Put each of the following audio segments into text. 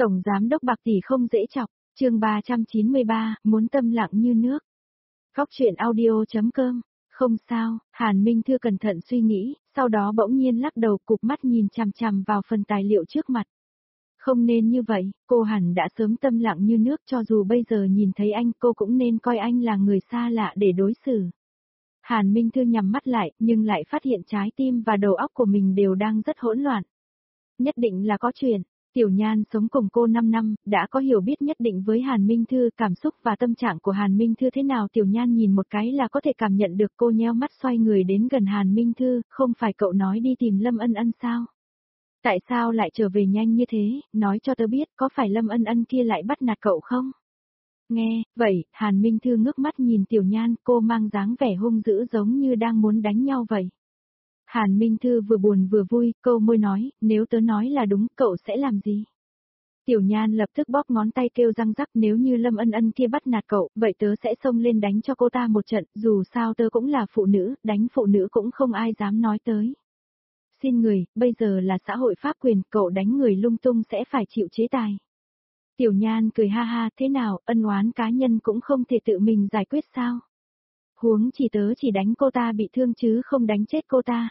Tổng giám đốc Bạc tỷ không dễ chọc, chương 393, muốn tâm lặng như nước. Góc truyện audio.com, không sao, Hàn Minh Thư cẩn thận suy nghĩ, sau đó bỗng nhiên lắc đầu cụp mắt nhìn chằm chằm vào phần tài liệu trước mặt. Không nên như vậy, cô hẳn đã sớm tâm lặng như nước, cho dù bây giờ nhìn thấy anh cô cũng nên coi anh là người xa lạ để đối xử. Hàn Minh Thư nhắm mắt lại, nhưng lại phát hiện trái tim và đầu óc của mình đều đang rất hỗn loạn. Nhất định là có chuyện. Tiểu Nhan sống cùng cô 5 năm, đã có hiểu biết nhất định với Hàn Minh Thư, cảm xúc và tâm trạng của Hàn Minh Thư thế nào Tiểu Nhan nhìn một cái là có thể cảm nhận được. Cô nheo mắt xoay người đến gần Hàn Minh Thư, không phải cậu nói đi tìm Lâm Ân Ân sao? Tại sao lại trở về nhanh như thế, nói cho tớ biết có phải Lâm Ân Ân kia lại bắt nạt cậu không? Nghe, vậy, Hàn Minh Thư ngước mắt nhìn Tiểu Nhan, cô mang dáng vẻ hung dữ giống như đang muốn đánh nhau vậy. Hàn Minh Thư vừa buồn vừa vui, câu môi nói, nếu tớ nói là đúng, cậu sẽ làm gì? Tiểu Nhan lập tức bóp ngón tay kêu răng rắc, nếu như Lâm Ân Ân kia bắt nạt cậu, vậy tớ sẽ xông lên đánh cho cô ta một trận, dù sao tớ cũng là phụ nữ, đánh phụ nữ cũng không ai dám nói tới. Xin người, bây giờ là xã hội pháp quyền, cậu đánh người lung tung sẽ phải chịu chế tài. Tiểu Nhan cười ha ha, thế nào, ân oán cá nhân cũng không thể tự mình giải quyết sao? Huống chỉ tớ chỉ đánh cô ta bị thương chứ không đánh chết cô ta.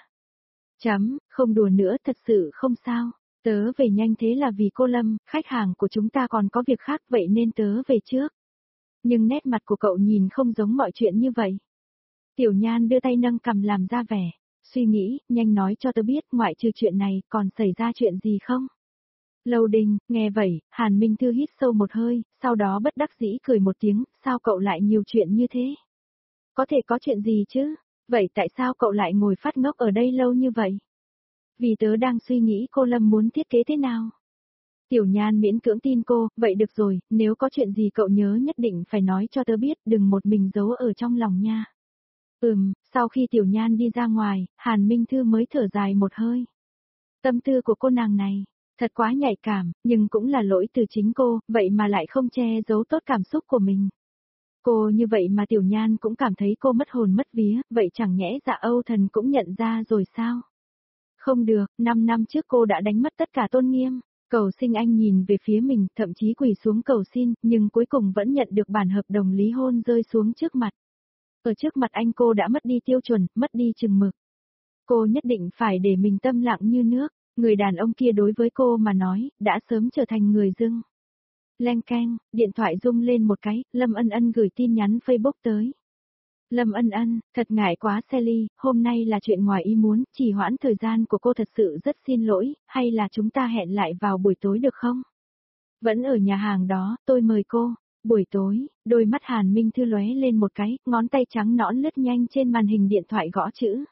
Không đùa nữa, thật sự không sao. Tớ về nhanh thế là vì cô Lâm, khách hàng của chúng ta còn có việc khác vậy nên tớ về trước. Nhưng nét mặt của cậu nhìn không giống mọi chuyện như vậy. Tiểu Nhan đưa tay nâng cằm làm ra vẻ, suy nghĩ, nhanh nói cho tớ biết ngoại trừ chuyện này còn xảy ra chuyện gì không? Lâu Đình, nghe vậy, Hàn Minh Thư hít sâu một hơi, sau đó bất đắc dĩ cười một tiếng, sao cậu lại nhiều chuyện như thế? Có thể có chuyện gì chứ? Vậy tại sao cậu lại ngồi phát ngốc ở đây lâu như vậy? Vì tớ đang suy nghĩ cô Lâm muốn thiết kế thế nào. Tiểu Nhan miễn cưỡng tin cô, vậy được rồi, nếu có chuyện gì cậu nhớ nhất định phải nói cho tớ biết, đừng một mình giấu ở trong lòng nha. Sau khi Tiểu Nhan đi ra ngoài, Hàn Minh Thư mới thở dài một hơi. Tâm tư của cô nàng này, thật quá nhạy cảm, nhưng cũng là lỗi từ chính cô, vậy mà lại không che giấu tốt cảm xúc của mình. Cô như vậy mà Tiểu Nhan cũng cảm thấy cô mất hồn mất vía, vậy chẳng nhẽ Dạ Âu Thần cũng nhận ra rồi sao? Không được, 5 năm trước cô đã đánh mất tất cả tôn nghiêm. Cầu Sinh Anh nhìn về phía mình, thậm chí quỳ xuống cầu xin, nhưng cuối cùng vẫn nhận được bản hợp đồng lý hôn rơi xuống trước mặt. Ở trước mặt anh cô đã mất đi tiêu chuẩn, mất đi chừng mực. Cô nhất định phải để mình tâm lặng như nước, người đàn ông kia đối với cô mà nói, đã sớm trở thành người dưng. Leng keng, điện thoại rung lên một cái, Lâm Ân Ân gửi tin nhắn Facebook tới. Lâm Ân Ân, thật ngại quá Sally, hôm nay là chuyện ngoài ý muốn, trì hoãn thời gian của cô thật sự rất xin lỗi, hay là chúng ta hẹn lại vào buổi tối được không? Vẫn ở nhà hàng đó, tôi mời cô. Buổi tối, đôi mắt Hàn Minh Thư lóe lên một cái, ngón tay trắng nõn lướt nhanh trên màn hình điện thoại gõ chữ.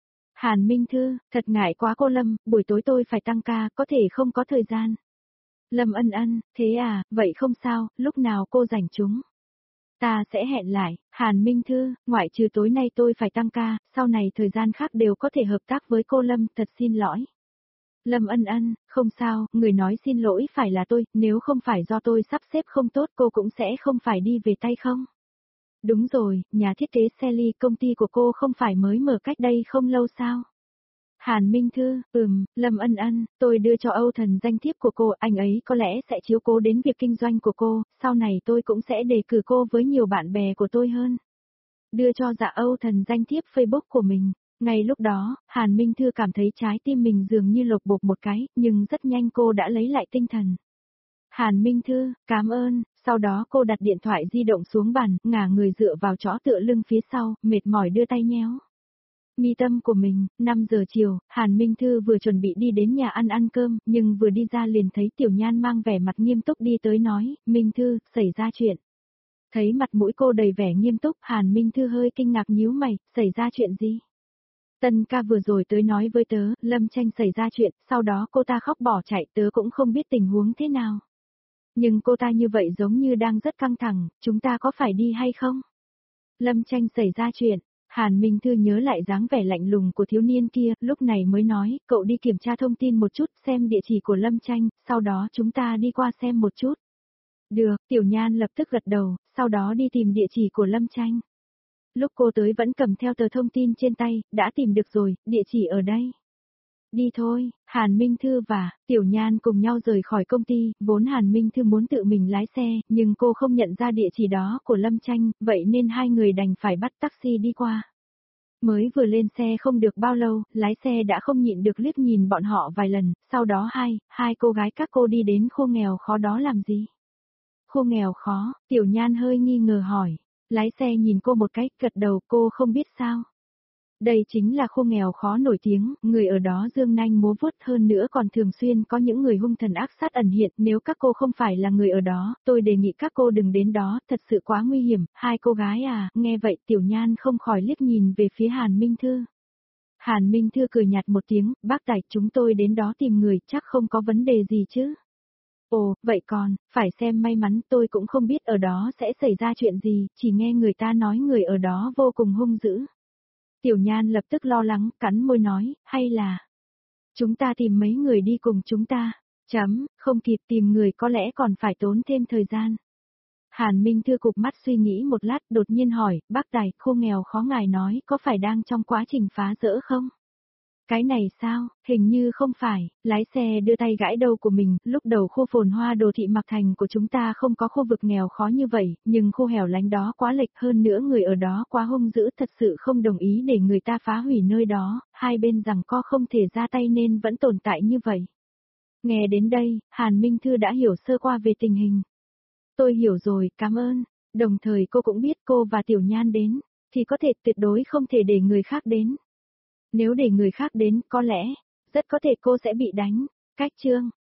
Hàn Minh Thư, thật ngại quá cô Lâm, buổi tối tôi phải tăng ca, có thể không có thời gian. Lâm Ân Ân, thế à, vậy không sao, lúc nào cô rảnh chúng? Ta sẽ hẹn lại, Hàn Minh Thư, ngoại trừ tối nay tôi phải tăng ca, sau này thời gian khác đều có thể hợp tác với cô Lâm, thật xin lỗi. Lâm Ân Ân, không sao, người nói xin lỗi phải là tôi, nếu không phải do tôi sắp xếp không tốt cô cũng sẽ không phải đi về tay không? Đúng rồi, nhà thiết kế Sally, công ty của cô không phải mới mở cách đây không lâu sao? Hàn Minh Thư, Lâm Ân Ân, tôi đưa cho Âu Thần danh thiếp của cô, anh ấy có lẽ sẽ chiếu cố đến việc kinh doanh của cô, sau này tôi cũng sẽ đề cử cô với nhiều bạn bè của tôi hơn. Đưa cho Dạ Âu Thần danh thiếp Facebook của mình. Ngay lúc đó, Hàn Minh Thư cảm thấy trái tim mình dường như lột bột một cái, nhưng rất nhanh cô đã lấy lại tinh thần. Hàn Minh Thư, cảm ơn, sau đó cô đặt điện thoại di động xuống bàn, ngả người dựa vào chõ tựa lưng phía sau, mệt mỏi đưa tay nhéo mi tâm của mình. 5 giờ chiều, Hàn Minh Thư vừa chuẩn bị đi đến nhà ăn cơm, nhưng vừa đi ra liền thấy Tiểu Nhan mang vẻ mặt nghiêm túc đi tới nói, Minh Thư, xảy ra chuyện. Thấy mặt mũi cô đầy vẻ nghiêm túc, Hàn Minh Thư hơi kinh ngạc nhíu mày, xảy ra chuyện gì? Tân ca vừa rồi tới nói với tớ, Lâm Tranh xảy ra chuyện, sau đó cô ta khóc bỏ chạy, tớ cũng không biết tình huống thế nào. Nhưng cô ta như vậy giống như đang rất căng thẳng, chúng ta có phải đi hay không? Lâm Tranh xảy ra chuyện. Hàn Minh Thư nhớ lại dáng vẻ lạnh lùng của thiếu niên kia, lúc này mới nói, cậu đi kiểm tra thông tin một chút, xem địa chỉ của Lâm Tranh, sau đó chúng ta đi qua xem một chút. Được, Tiểu Nhan lập tức gật đầu, sau đó đi tìm địa chỉ của Lâm Tranh. Lúc cô tới vẫn cầm theo tờ thông tin trên tay, đã tìm được rồi, địa chỉ ở đây. Đi thôi, Hàn Minh Thư và Tiểu Nhan cùng nhau rời khỏi công ty, vốn Hàn Minh Thư muốn tự mình lái xe, nhưng cô không nhận ra địa chỉ đó của Lâm Tranh, vậy nên hai người đành phải bắt taxi đi qua. Mới vừa lên xe không được bao lâu, lái xe đã không nhịn được liếc nhìn bọn họ vài lần, sau đó hai cô gái các cô đi đến khu nghèo khó đó làm gì? Khu nghèo khó, Tiểu Nhan hơi nghi ngờ hỏi. Lái xe nhìn cô một cái, gật đầu, cô không biết sao. Đây chính là khu nghèo khó nổi tiếng, người ở đó dương nanh múa vuốt, hơn nữa còn thường xuyên có những người hung thần ác sát ẩn hiện, nếu các cô không phải là người ở đó, tôi đề nghị các cô đừng đến đó, thật sự quá nguy hiểm. Hai cô gái à, nghe vậy Tiểu Nhan không khỏi liếc nhìn về phía Hàn Minh Thư. Hàn Minh Thư cười nhạt một tiếng, bác Tài, chúng tôi đến đó tìm người, chắc không có vấn đề gì chứ. Ồ, vậy còn, phải xem may mắn, tôi cũng không biết ở đó sẽ xảy ra chuyện gì, chỉ nghe người ta nói người ở đó vô cùng hung dữ. Tiểu Nhan lập tức lo lắng, cắn môi nói, hay là chúng ta tìm mấy người đi cùng chúng ta. Không kịp tìm người có lẽ còn phải tốn thêm thời gian. Hàn Minh Thư cụp mắt suy nghĩ một lát, đột nhiên hỏi, bác Tài, khu nghèo khó ngài nói có phải đang trong quá trình phá rỡ không? Cái này sao, hình như không phải, lái xe đưa tay gãi đầu của mình, lúc đầu khu phồn hoa đồ thị Mạc Thành của chúng ta không có khu vực nghèo khó như vậy, nhưng khu hẻo lánh đó quá lệch, hơn nữa người ở đó quá hung dữ, thật sự không đồng ý để người ta phá hủy nơi đó, hai bên giằng co không thể ra tay nên vẫn tồn tại như vậy. Nghe đến đây, Hàn Minh Thư đã hiểu sơ qua về tình hình. Tôi hiểu rồi, cảm ơn. Đồng thời cô cũng biết cô và Tiểu Nhan đến, thì có thể tuyệt đối không thể để người khác đến. Nếu để người khác đến, có lẽ, rất có thể cô sẽ bị đánh. Cách chương